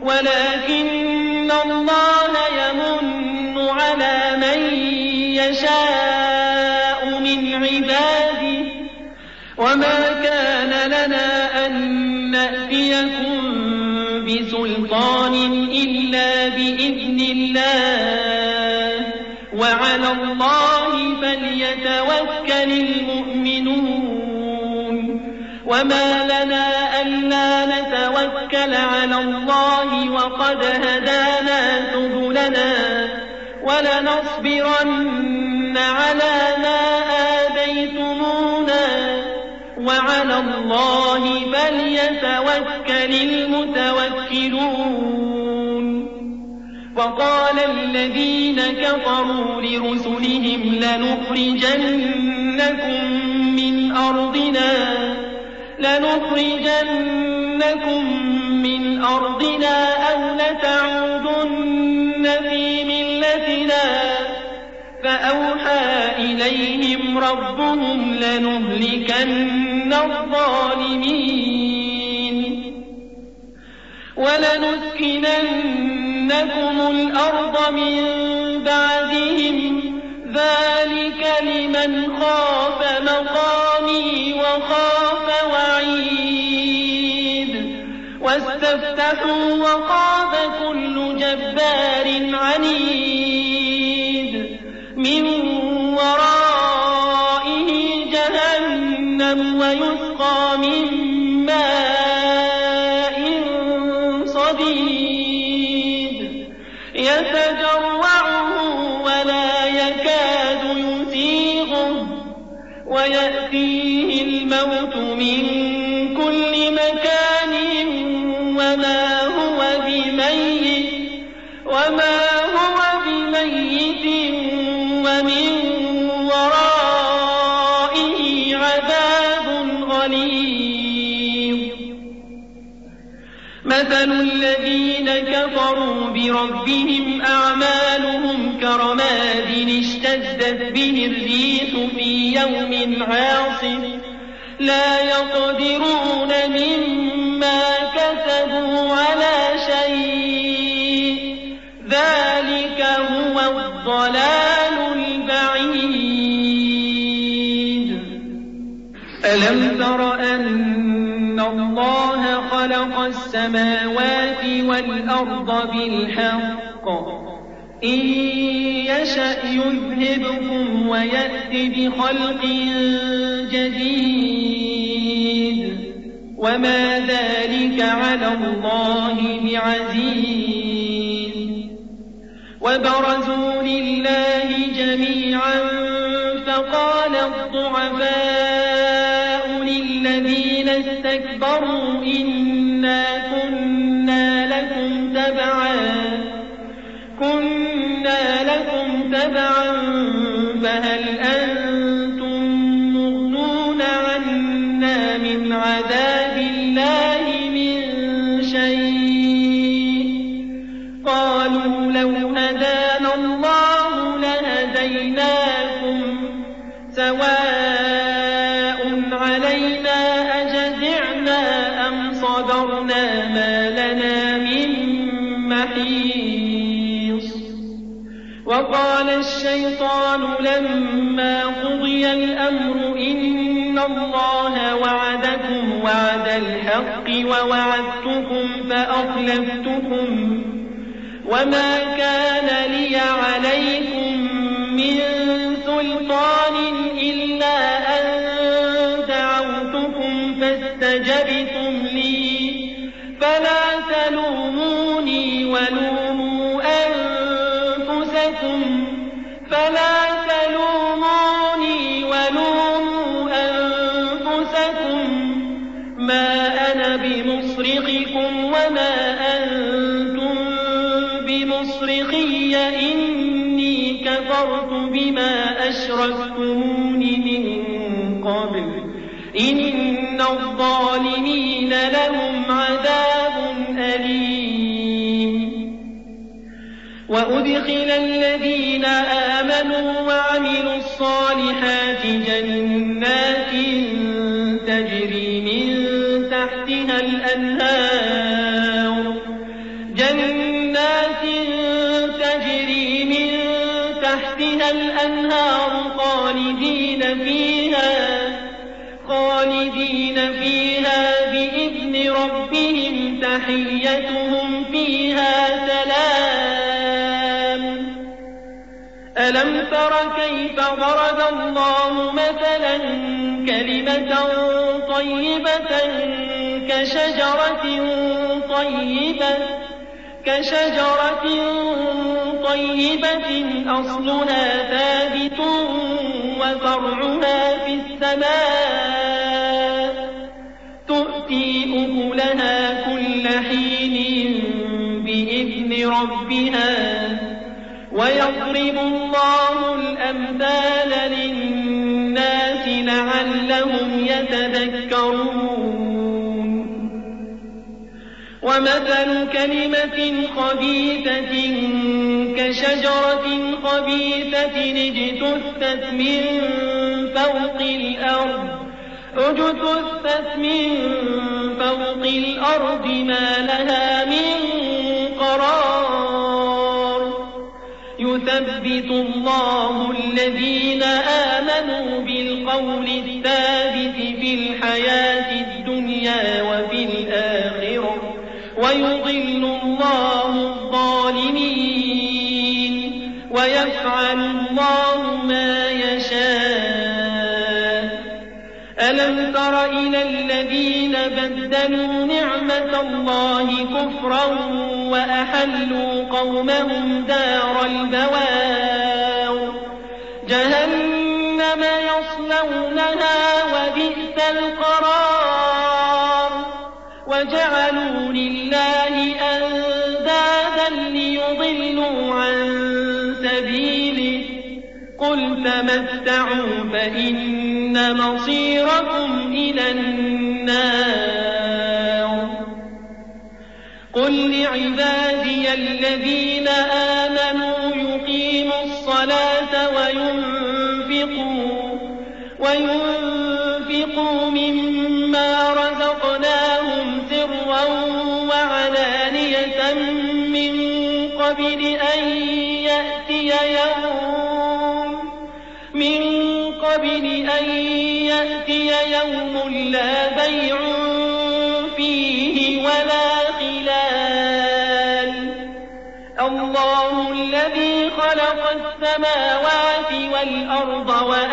ولكن الله يمن على من يشاء من عباده وما كان لنا أن نأتيكم بسلطان إلا بإذن الله وعلى الله فليتوكل المؤمنون وما لنا ألا نتوكل على الله وقد هدانا سبلنا ولنصبرن على ما آذيتمونا وعلى الله فليتوكل المتوكلون وقال الذين كفروا لرسلهم لنخرجنكم من أرضنا أو لتعودن في ملتنا فأوحى إليهم ربهم لنهلكن الظالمين ولنسكننكم الأرض من بعدهم ذلك لمن خاف مقامي وخاف وعيد واستفتحوا وخاب كل جبار عنيد من ورائه جهنم ويسقى من ماء صديد يتجرعه ولا يكاد يسيغه ويأتيه الموت من كل مكان وما هو بميت ومن ورائه عذاب غليظ مثل الذين كفروا بربهم أعمالهم كرماد اشتدت به الريح في يوم عاصف لا يقدرون مما كسبوا على شيء ذلك هو الضلال البعيد ألم تر أن الله خلق السماوات والأرض بالحق إن يشأ يذهبكم ويأتي بخلق جديد وما ذلك على الله بعزيز وبرزوا لله جميعا فقال الضعفاء للذين استكبروا إنا كنا لكم تبعا فهل أنتم مغنون عنا من عذاب الله من شيء قالوا لو هدانا الله لهديناكم سواء علينا أجزعنا أم صبرنا ما لنا من محيص وقال الشيطان لما قضي الأمر إن الله وعدكم وعد الحق ووعدتكم فأخلفتكم وما كان لي عليكم من سلطان إلا أن دعوتكم فاستجبتم لي فلا تلوموني ولوموا أنفسكم ما أنا بمصرخكم وما أنتم بمصرخي إني كفرت بما أشركتمون من قبل إن الظالمين لهم عذاب أليم وأدخل الذين آمنوا وعملوا الصالحات جنات تجري من تحتها الأنهار الأنهار خالدين فيها بإذن ربهم تحيتهم فيها سلام. ألم تر كيف ضرب الله مثلا كلمة طيبة كشجرة طيبة أصلها ثابت وفرعها في السماء تؤتي أكلها كل حين بإذن ربها ويضرب الله الأمثال للناس لعلهم يتذكرون. ومثل كلمة خبيثة كشجرة خبيثة اجتثت من فوق الأرض ما لها من قرار. يثبت الله الذين آمنوا بالقول الثابت في الحياة الدنيا وفي الآخرة ويضل الله الظالمين ويفعل الله ما يشاء. ألم تر إلى الذين بدلوا نعمة الله كفرا وأحلوا قومهم دار البوار جهنم يصلونها وبئس القرار. وجعلوا لله أندادا ليضلوا عن سبيله قل تمتعوا فإن مصيركم إلى النار. قل لعبادي الذين آمنوا يقيموا الصلاة وينفقوا مما رزقناهم سرا وعلانية من قبل أن يأتي يوم لا بيع فيه ولا خلال. الله الذي خلق السماوات والأرض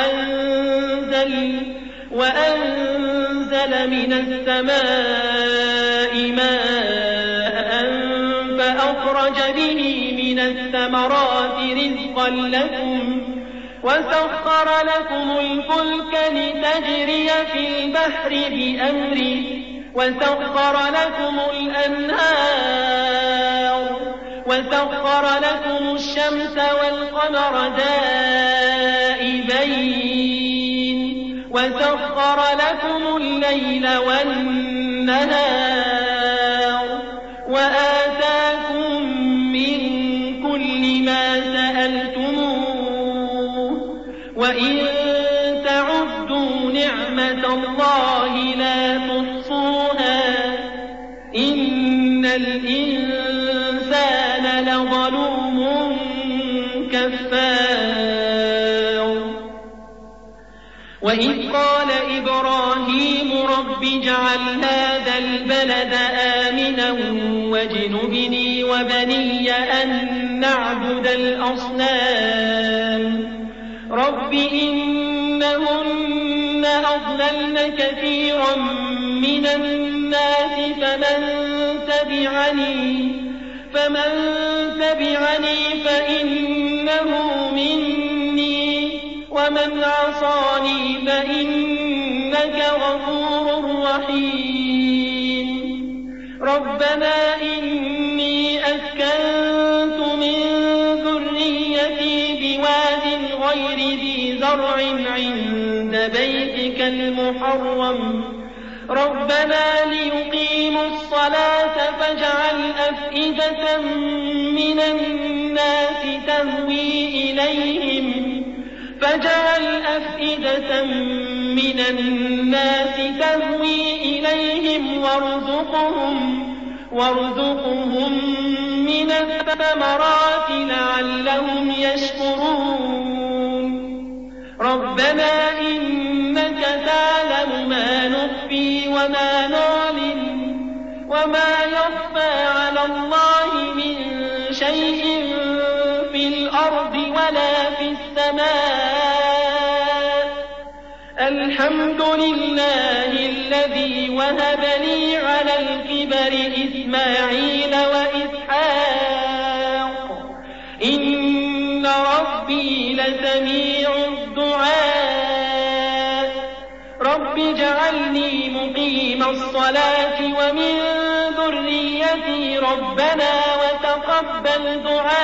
وأنزل من السماء ماء فأخرج به من الثمرات رزقا لكم وسخر لكم الفلك لتجري في البحر بأمره وسخر لكم الأنهار وسخر لكم الشمس والقمر دائبين وسخر لكم الليل والنهار وآتاكم من كل ما سألتموه وإن تعدوا نعمة الله لا تحصوها إن الإنسان لظلوم كفار. وإذ قال إبراهيم رب اجعل هذا البلد آمنا واجنبني وبني أن نعبد الأصنام. رب إنهن أضللن كثيرا من الناس فمن تبعني فإنه مني ومن عصاني فإنك غفور رحيم. ربنا إني أسكنت من ذريتي بواد غير ذي زرع عند بيتك المحرم ربنا ليقيموا الصلاة فاجعل أفئدة من الناس تهوي إليهم وارزقهم من الثمرات لعلهم يشكرون. ربنا إنك تعلم ما نخفي وما نعلن وما يخفى على الله من شيء في الأرض ولا في السماء الحمد لله الذي وهب لي على الكبر إسماعيل وإسحاق إن ربي لسميع الدعاء رب اجعلني مقيم الصلاة ومن ذريتي ربنا وتقبل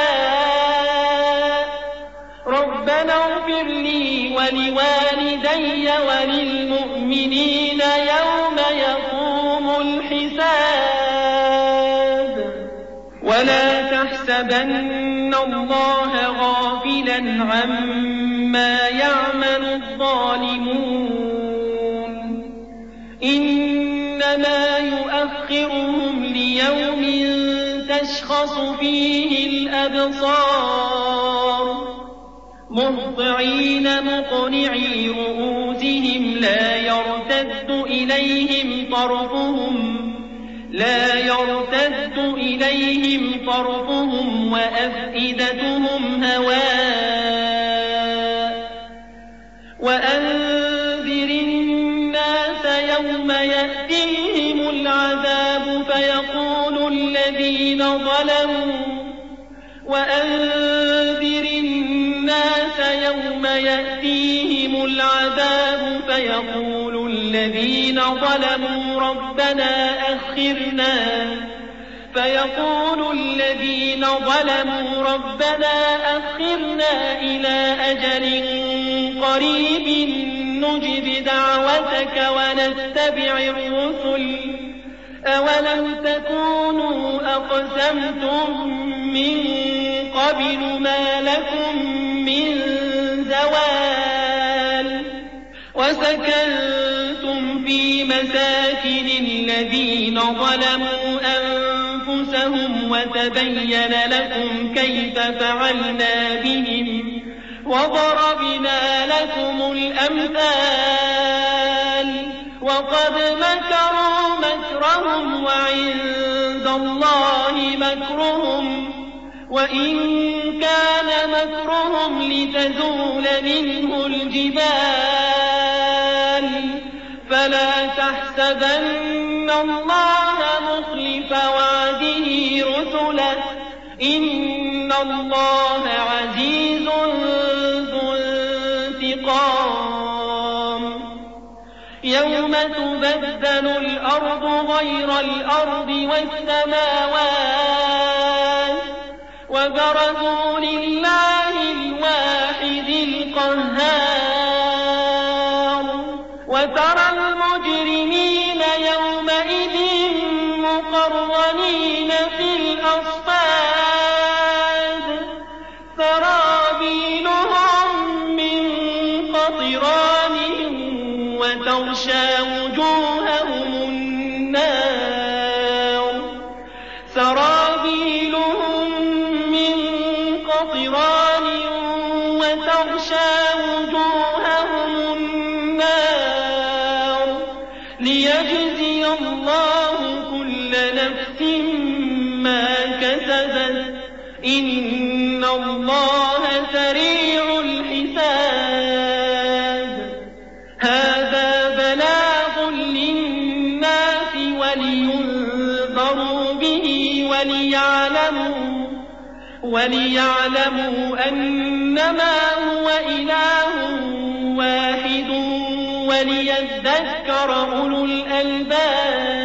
دعاء ربنا اغفر لي ولوالدي وللمؤمنين يوم يقوم الحساب ولا تحسبن الله غافلا عما يعمل الظالمون إنما يؤخرهم ليوم تشخص فيه الأبصار مهطعين مقنعي رؤوسهم لا يرتد إليهم طرفهم وأفئدتهم هواء وأنذر الناس يوم يأتيهم العذاب فيقول الذين ظلموا ربنا أخرنا إلى أجل قريب نجب دعوتك ونتبع الرسل أولم تكونوا أقسمتم من قبل ما لكم من زوال وسكنتم في مساكن الذين ظلموا أنفسهم وتبين لكم كيف فعلنا بهم وضربنا لكم الأمثال وقد مكروا مكرهم وعند الله مكرهم وإن كان مكرهم لتزول منه الجبال فلا تحسبن الله مخلف وعده رسله إن الله عزيز ذو انتقام يوم تبدل الأرض غير الأرض والسماوات وبرزوا لله الواحد القهار وترى المجرمين يومئذ مقرنين في الأصفاد سرابيلهم من قطران وتغشى وجوههم النار سرابيلهم من قطران وتغشى وجوههم النار ليجزي الله كل نفس ما كسبت إن الله سريع الحساب هذا بلاغ للناس ولينذروا به وليعلموا أنما هو إله واحد وليذكر أولو الألباب